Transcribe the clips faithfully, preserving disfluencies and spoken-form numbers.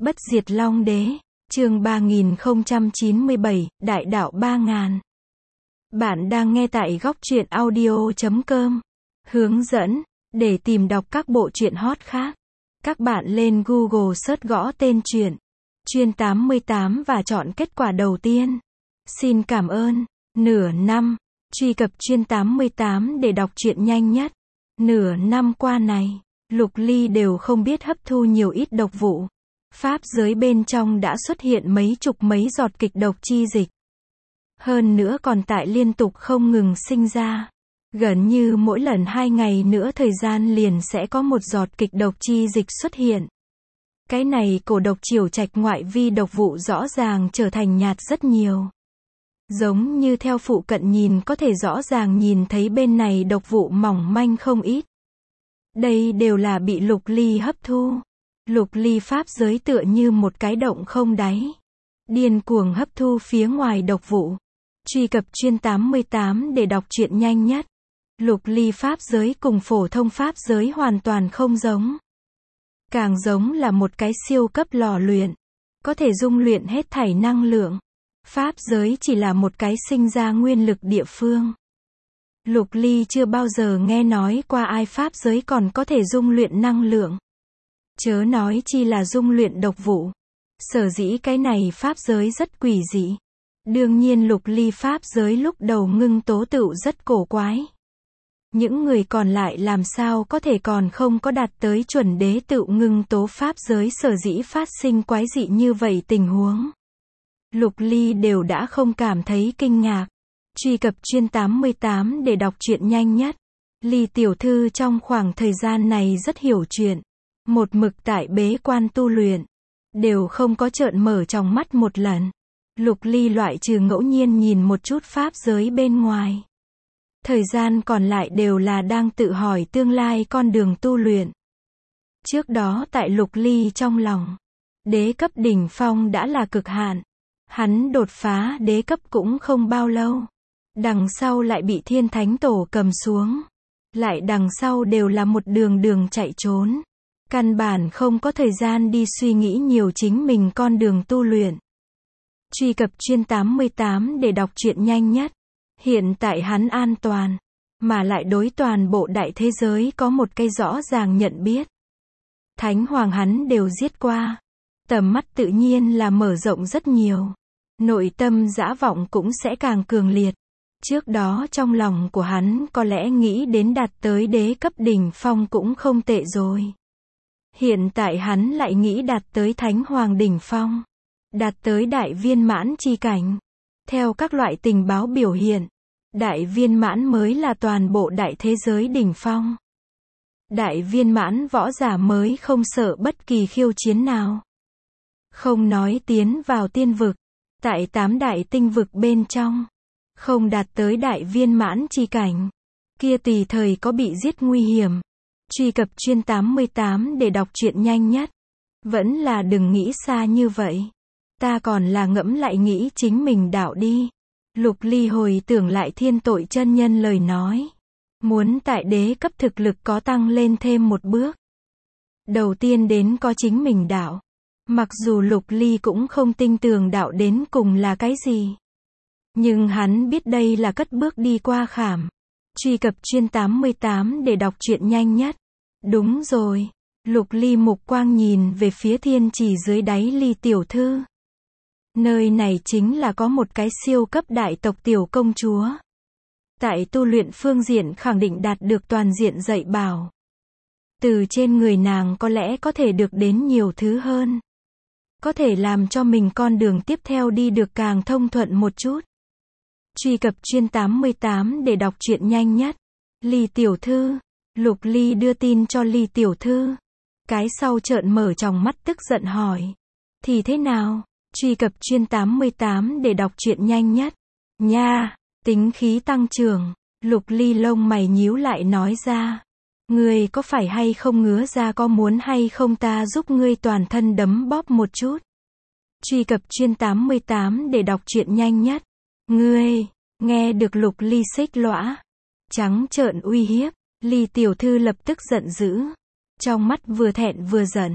Bất diệt Long Đế, chương ba nghìn không trăm chín mươi bảy, Đại đạo ba ngàn. Bạn đang nghe tại góc truyện audio chấm com. Hướng dẫn, để tìm đọc các bộ truyện hot khác. Các bạn lên Google search gõ tên truyện, Chuyên tám mươi tám và chọn kết quả đầu tiên. Xin cảm ơn. Nửa năm, truy cập Chuyên tám mươi tám để đọc truyện nhanh nhất. Nửa năm qua này, Lục Ly đều không biết hấp thu nhiều ít độc vụ. Pháp giới bên trong đã xuất hiện mấy chục mấy giọt kịch độc chi dịch. Hơn nữa còn tại liên tục không ngừng sinh ra. Gần như mỗi lần hai ngày nữa thời gian liền sẽ có một giọt kịch độc chi dịch xuất hiện. Cái này cổ độc chiều trạch ngoại vi độc vụ rõ ràng trở thành nhạt rất nhiều. Giống như theo phụ cận nhìn có thể rõ ràng nhìn thấy bên này độc vụ mỏng manh không ít. Đây đều là bị Lục Ly hấp thu. Lục Ly pháp giới tựa như một cái động không đáy. Điên cuồng hấp thu phía ngoài độc vụ. Truy cập Chuyên tám mươi tám để đọc truyện nhanh nhất. Lục Ly pháp giới cùng phổ thông pháp giới hoàn toàn không giống. Càng giống là một cái siêu cấp lò luyện. Có thể dung luyện hết thảy năng lượng. Pháp giới chỉ là một cái sinh ra nguyên lực địa phương. Lục Ly chưa bao giờ nghe nói qua ai pháp giới còn có thể dung luyện năng lượng. Chớ nói chi là dung luyện độc vụ. Sở dĩ cái này pháp giới rất quỷ dị. Đương nhiên Lục Ly pháp giới lúc đầu ngưng tố tựu rất cổ quái. Những người còn lại làm sao có thể còn không có đạt tới chuẩn đế tựu ngưng tố pháp giới sở dĩ phát sinh quái dị như vậy tình huống. Lục Ly đều đã không cảm thấy kinh ngạc. Truy cập Chuyên tám mươi tám để đọc truyện nhanh nhất. Ly tiểu thư trong khoảng thời gian này rất hiểu chuyện. Một mực tại bế quan tu luyện. Đều không có trợn mở trong mắt một lần. Lục Ly loại trừ ngẫu nhiên nhìn một chút pháp giới bên ngoài. Thời gian còn lại đều là đang tự hỏi tương lai con đường tu luyện. Trước đó tại Lục Ly trong lòng, đế cấp đỉnh phong đã là cực hạn. Hắn đột phá đế cấp cũng không bao lâu. Đằng sau lại bị Thiên Thánh Tổ cầm xuống. Lại đằng sau đều là một đường đường chạy trốn. Căn bản không có thời gian đi suy nghĩ nhiều chính mình con đường tu luyện. Truy cập Chuyên tám mươi tám để đọc truyện nhanh nhất. Hiện tại hắn an toàn, mà lại đối toàn bộ đại thế giới có một cái rõ ràng nhận biết. Thánh Hoàng hắn đều giết qua. Tầm mắt tự nhiên là mở rộng rất nhiều. Nội tâm dã vọng cũng sẽ càng cường liệt. Trước đó trong lòng của hắn có lẽ nghĩ đến đạt tới đế cấp đỉnh phong cũng không tệ rồi. Hiện tại hắn lại nghĩ đạt tới Thánh Hoàng đỉnh phong. Đạt tới đại viên mãn chi cảnh. Theo các loại tình báo biểu hiện, đại viên mãn mới là toàn bộ đại thế giới đỉnh phong. Đại viên mãn võ giả mới không sợ bất kỳ khiêu chiến nào. Không nói tiến vào tiên vực, tại tám đại tinh vực bên trong, không đạt tới đại viên mãn chi cảnh, kia tùy thời có bị giết nguy hiểm. Truy cập Chuyên tám mươi tám để đọc truyện nhanh nhất. Vẫn là đừng nghĩ xa như vậy. Ta còn là ngẫm lại nghĩ chính mình đạo đi. Lục Ly hồi tưởng lại Thiên Tội chân nhân lời nói. Muốn tại đế cấp thực lực có tăng lên thêm một bước. Đầu tiên đến có chính mình đạo. Mặc dù Lục Ly cũng không tin tưởng đạo đến cùng là cái gì. Nhưng hắn biết đây là cất bước đi qua khảm. Truy cập Chuyên tám mươi tám để đọc truyện nhanh nhất. Đúng rồi. Lục Ly mục quang nhìn về phía thiên chỉ dưới đáy Ly tiểu thư. Nơi này chính là có một cái siêu cấp đại tộc tiểu công chúa. Tại tu luyện phương diện khẳng định đạt được toàn diện dạy bảo. Từ trên người nàng có lẽ có thể được đến nhiều thứ hơn. Có thể làm cho mình con đường tiếp theo đi được càng thông thuận một chút. Truy cập Chuyên tám mươi tám để đọc truyện nhanh nhất. Ly tiểu thư. Lục Ly đưa tin cho Ly tiểu thư. Cái sau trợn mở tròng mắt tức giận hỏi. Thì thế nào? Truy cập Chuyên tám mươi tám để đọc truyện nhanh nhất. Nha, tính khí tăng trưởng. Lục Ly lông mày nhíu lại nói ra. Ngươi có phải hay không ngứa ra có muốn hay không ta giúp ngươi toàn thân đấm bóp một chút. Truy cập Chuyên tám mươi tám để đọc truyện nhanh nhất. Ngươi, nghe được Lục Ly xích lõa. Trắng trợn uy hiếp. Ly tiểu thư lập tức giận dữ. Trong mắt vừa thẹn vừa giận.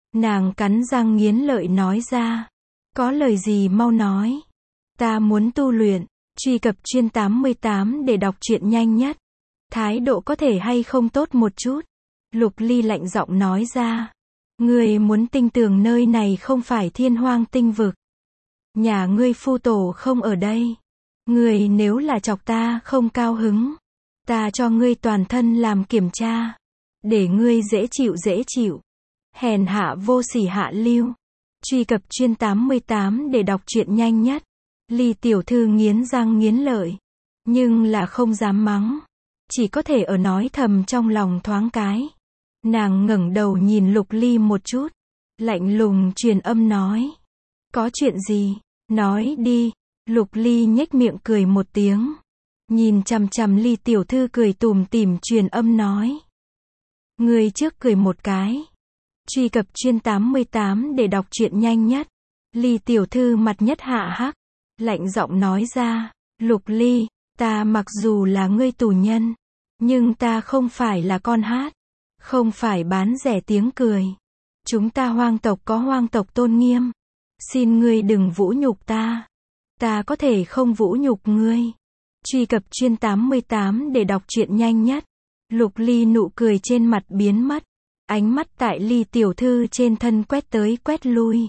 Nàng cắn răng nghiến lợi nói ra. Có lời gì mau nói. Ta muốn tu luyện. Truy cập chuyên tám mươi tám để đọc truyện nhanh nhất. Thái độ có thể hay không tốt một chút. Lục Ly lạnh giọng nói ra. Ngươi muốn tin tưởng nơi này không phải Thiên Hoang tinh vực. Nhà ngươi phu tổ không ở đây. Ngươi nếu là chọc ta không cao hứng, ta cho ngươi toàn thân làm kiểm tra. Để ngươi dễ chịu dễ chịu. Hèn hạ vô sỉ hạ lưu. Truy cập chuyên tám mươi tám để đọc truyện nhanh nhất. Ly tiểu thư nghiến răng nghiến lợi. Nhưng là không dám mắng. Chỉ có thể ở nói thầm trong lòng thoáng cái. Nàng ngẩng đầu nhìn Lục Ly một chút. Lạnh lùng truyền âm nói. Có chuyện gì? Nói đi. Lục Ly nhếch miệng cười một tiếng. Nhìn chằm chằm Ly tiểu thư cười tủm tỉm truyền âm nói. Người trước cười một cái. Truy cập chuyên tám mươi tám để đọc truyện nhanh nhất. Ly tiểu thư mặt nhất hạ hắc. Lạnh giọng nói ra. Lục Ly, ta mặc dù là ngươi tù nhân. Nhưng ta không phải là con hát. Không phải bán rẻ tiếng cười. Chúng ta hoang tộc có hoang tộc tôn nghiêm. Xin ngươi đừng vũ nhục ta. Ta có thể không vũ nhục ngươi. Truy cập chuyên tám mươi tám để đọc truyện nhanh nhất. Lục Ly nụ cười trên mặt biến mất. Ánh mắt tại Ly tiểu thư trên thân quét tới quét lui.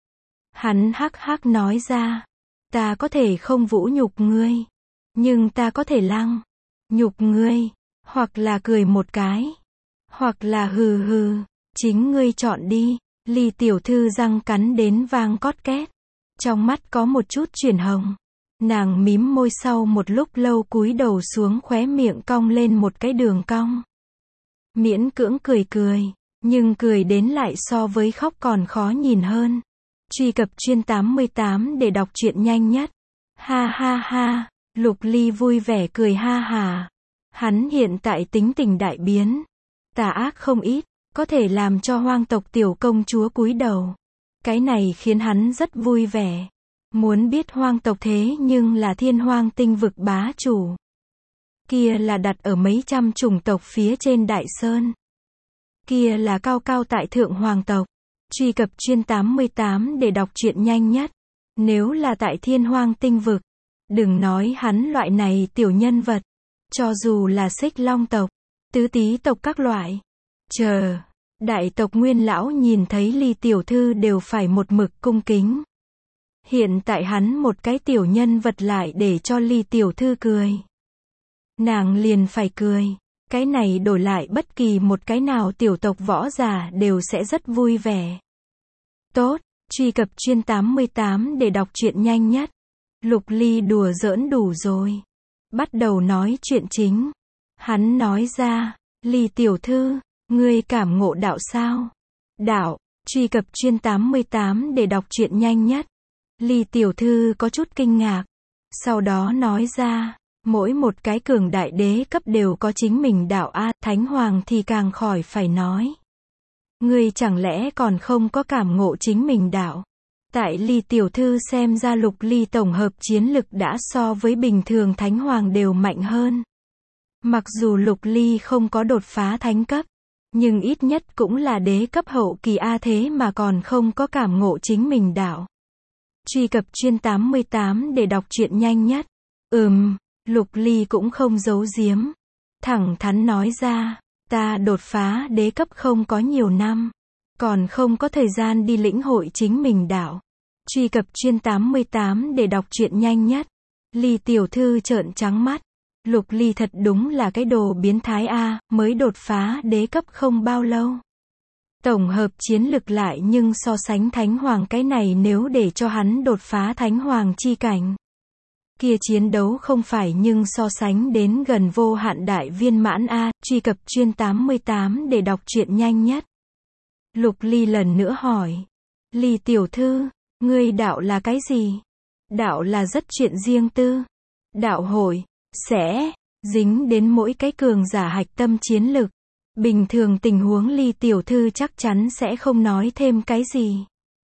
Hắn hắc hắc nói ra. Ta có thể không vũ nhục ngươi. Nhưng ta có thể lăng. Nhục ngươi. Hoặc là cười một cái. Hoặc là hừ hừ. Chính ngươi chọn đi. Ly tiểu thư răng cắn đến vang cót két. Trong mắt có một chút chuyển hồng. Nàng mím môi sau một lúc lâu cúi đầu xuống khóe miệng cong lên một cái đường cong. Miễn cưỡng cười cười. Nhưng cười đến lại so với khóc còn khó nhìn hơn. Truy cập chuyên tám mươi tám để đọc truyện nhanh nhất. Ha ha ha. Lục Ly vui vẻ cười ha hà. Hắn hiện tại tính tình đại biến. Tà ác không ít. Có thể làm cho hoang tộc tiểu công chúa cúi đầu. Cái này khiến hắn rất vui vẻ. Muốn biết hoang tộc thế nhưng là Thiên Hoang tinh vực bá chủ. Kia là đặt ở mấy trăm chủng tộc phía trên đại sơn. Kia là cao cao tại thượng hoàng tộc. Truy cập chuyên tám mươi tám để đọc truyện nhanh nhất. Nếu là tại Thiên Hoang tinh vực. Đừng nói hắn loại này tiểu nhân vật. Cho dù là Xích Long tộc, Tứ Tý tộc các loại. Chờ. Đại tộc Nguyên lão nhìn thấy Ly tiểu thư đều phải một mực cung kính. Hiện tại hắn một cái tiểu nhân vật lại để cho Ly tiểu thư cười. Nàng liền phải cười. Cái này đổi lại bất kỳ một cái nào tiểu tộc võ giả đều sẽ rất vui vẻ. Tốt, truy cập chuyên tám mươi tám để đọc truyện nhanh nhất. Lục Ly đùa giỡn đủ rồi. Bắt đầu nói chuyện chính. Hắn nói ra, Ly tiểu thư, ngươi cảm ngộ đạo sao? Đạo, truy cập chuyên tám mươi tám để đọc truyện nhanh nhất. Ly tiểu thư có chút kinh ngạc. Sau đó nói ra, mỗi một cái cường đại đế cấp đều có chính mình đạo a, thánh hoàng thì càng khỏi phải nói. Ngươi chẳng lẽ còn không có cảm ngộ chính mình đạo? Tại Ly tiểu thư xem ra Lục Ly tổng hợp chiến lực đã so với bình thường thánh hoàng đều mạnh hơn. Mặc dù Lục Ly không có đột phá thánh cấp, nhưng ít nhất cũng là đế cấp hậu kỳ a thế mà còn không có cảm ngộ chính mình đạo. Truy cập chuyên tám mươi tám để đọc truyện nhanh nhất. Ừm, Lục Ly cũng không giấu giếm. Thẳng thắn nói ra, ta đột phá đế cấp không có nhiều năm. Còn không có thời gian đi lĩnh hội chính mình đạo. Truy cập chuyên tám mươi tám để đọc truyện nhanh nhất. Ly tiểu thư trợn trắng mắt. Lục Ly thật đúng là cái đồ biến thái a, mới đột phá đế cấp không bao lâu. Tổng hợp chiến lực lại nhưng so sánh thánh hoàng cái này nếu để cho hắn đột phá thánh hoàng chi cảnh. Kia chiến đấu không phải nhưng so sánh đến gần vô hạn đại viên mãn a, truy cập chuyên tám mươi tám để đọc truyện nhanh nhất. Lục Ly lần nữa hỏi. Ly tiểu thư, ngươi đạo là cái gì? Đạo là rất chuyện riêng tư. Đạo hội, sẽ, dính đến mỗi cái cường giả hạch tâm chiến lực. Bình thường tình huống Ly tiểu thư chắc chắn sẽ không nói thêm cái gì.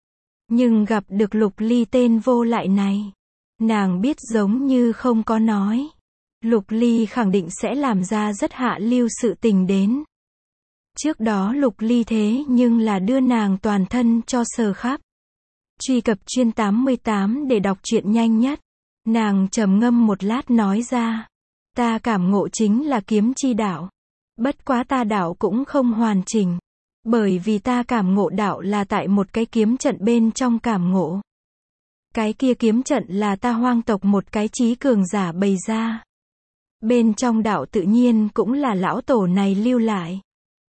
Nhưng gặp được Lục Ly tên vô lại này. Nàng biết giống như không có nói. Lục Ly khẳng định sẽ làm ra rất hạ lưu sự tình đến. Trước đó Lục Ly thế nhưng là đưa nàng toàn thân cho sờ khắp. Truy cập chuyên tám mươi tám để đọc truyện nhanh nhất. Nàng trầm ngâm một lát nói ra. Ta cảm ngộ chính là kiếm chi đạo. Bất quá ta đạo cũng không hoàn chỉnh. Bởi vì ta cảm ngộ đạo là tại một cái kiếm trận bên trong cảm ngộ. Cái kia kiếm trận là ta hoang tộc một cái trí cường giả bày ra. Bên trong đạo tự nhiên cũng là lão tổ này lưu lại.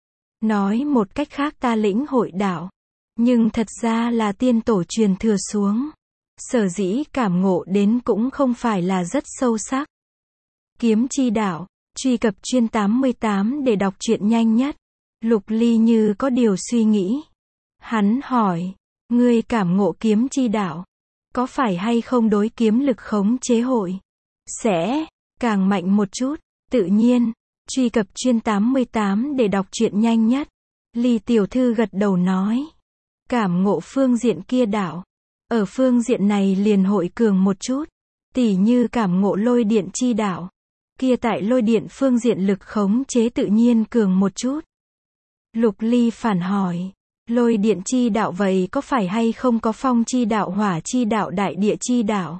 Nói một cách khác ta lĩnh hội đạo. Nhưng thật ra là tiên tổ truyền thừa xuống. Sở dĩ cảm ngộ đến cũng không phải là rất sâu sắc. Kiếm chi đạo, truy cập chuyên tám mươi tám để đọc truyện nhanh nhất. Lục Ly như có điều suy nghĩ. Hắn hỏi, ngươi cảm ngộ kiếm chi đạo, có phải hay không đối kiếm lực khống chế hội sẽ càng mạnh một chút? Tự nhiên, truy cập chuyên tám mươi tám để đọc truyện nhanh nhất. Ly tiểu thư gật đầu nói, cảm ngộ phương diện kia đạo, ở phương diện này liền hội cường một chút, tỉ như cảm ngộ lôi điện chi đạo, kia tại lôi điện phương diện lực khống chế tự nhiên cường một chút. Lục Ly phản hỏi, lôi điện chi đạo vậy có phải hay không có phong chi đạo, hỏa chi đạo, đại địa chi đạo,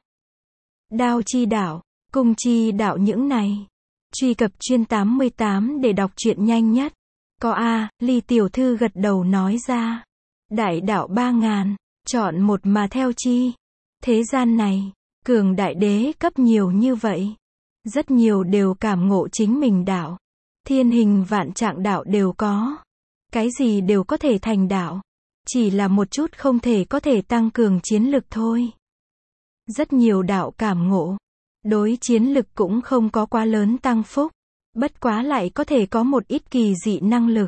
đao chi đạo, cung chi đạo những này? Truy cập chuyên tám mươi tám để đọc truyện nhanh nhất. Có a, Ly tiểu thư gật đầu nói ra. Đại đạo ba ngàn, chọn một mà theo chi. Thế gian này, cường đại đế cấp nhiều như vậy. Rất nhiều đều cảm ngộ chính mình đạo. Thiên hình vạn trạng đạo đều có. Cái gì đều có thể thành đạo. Chỉ là một chút không thể có thể tăng cường chiến lực thôi. Rất nhiều đạo cảm ngộ. Đối chiến lực cũng không có quá lớn tăng phúc. Bất quá lại có thể có một ít kỳ dị năng lực.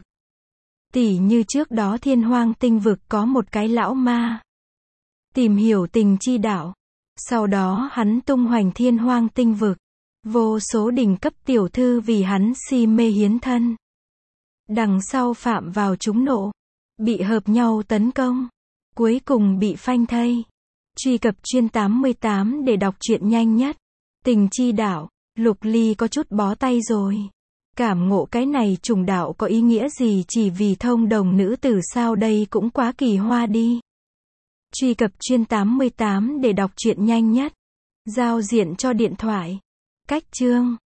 Tỉ như trước đó Thiên Hoang tinh vực có một cái lão ma. Tìm hiểu tình chi đạo. Sau đó hắn tung hoành Thiên Hoang tinh vực. Vô số đỉnh cấp tiểu thư vì hắn si mê hiến thân. Đằng sau phạm vào chúng nộ. Bị hợp nhau tấn công. Cuối cùng bị phanh thây. Truy cập chuyên tám mươi tám để đọc truyện nhanh nhất. Tình chi đạo, Lục Ly có chút bó tay rồi. Cảm ngộ cái này trùng đạo có ý nghĩa gì chỉ vì thông đồng nữ tử sao, đây cũng quá kỳ hoa đi. Truy cập chuyên tám mươi tám để đọc truyện nhanh nhất. Giao diện cho điện thoại. Cách chương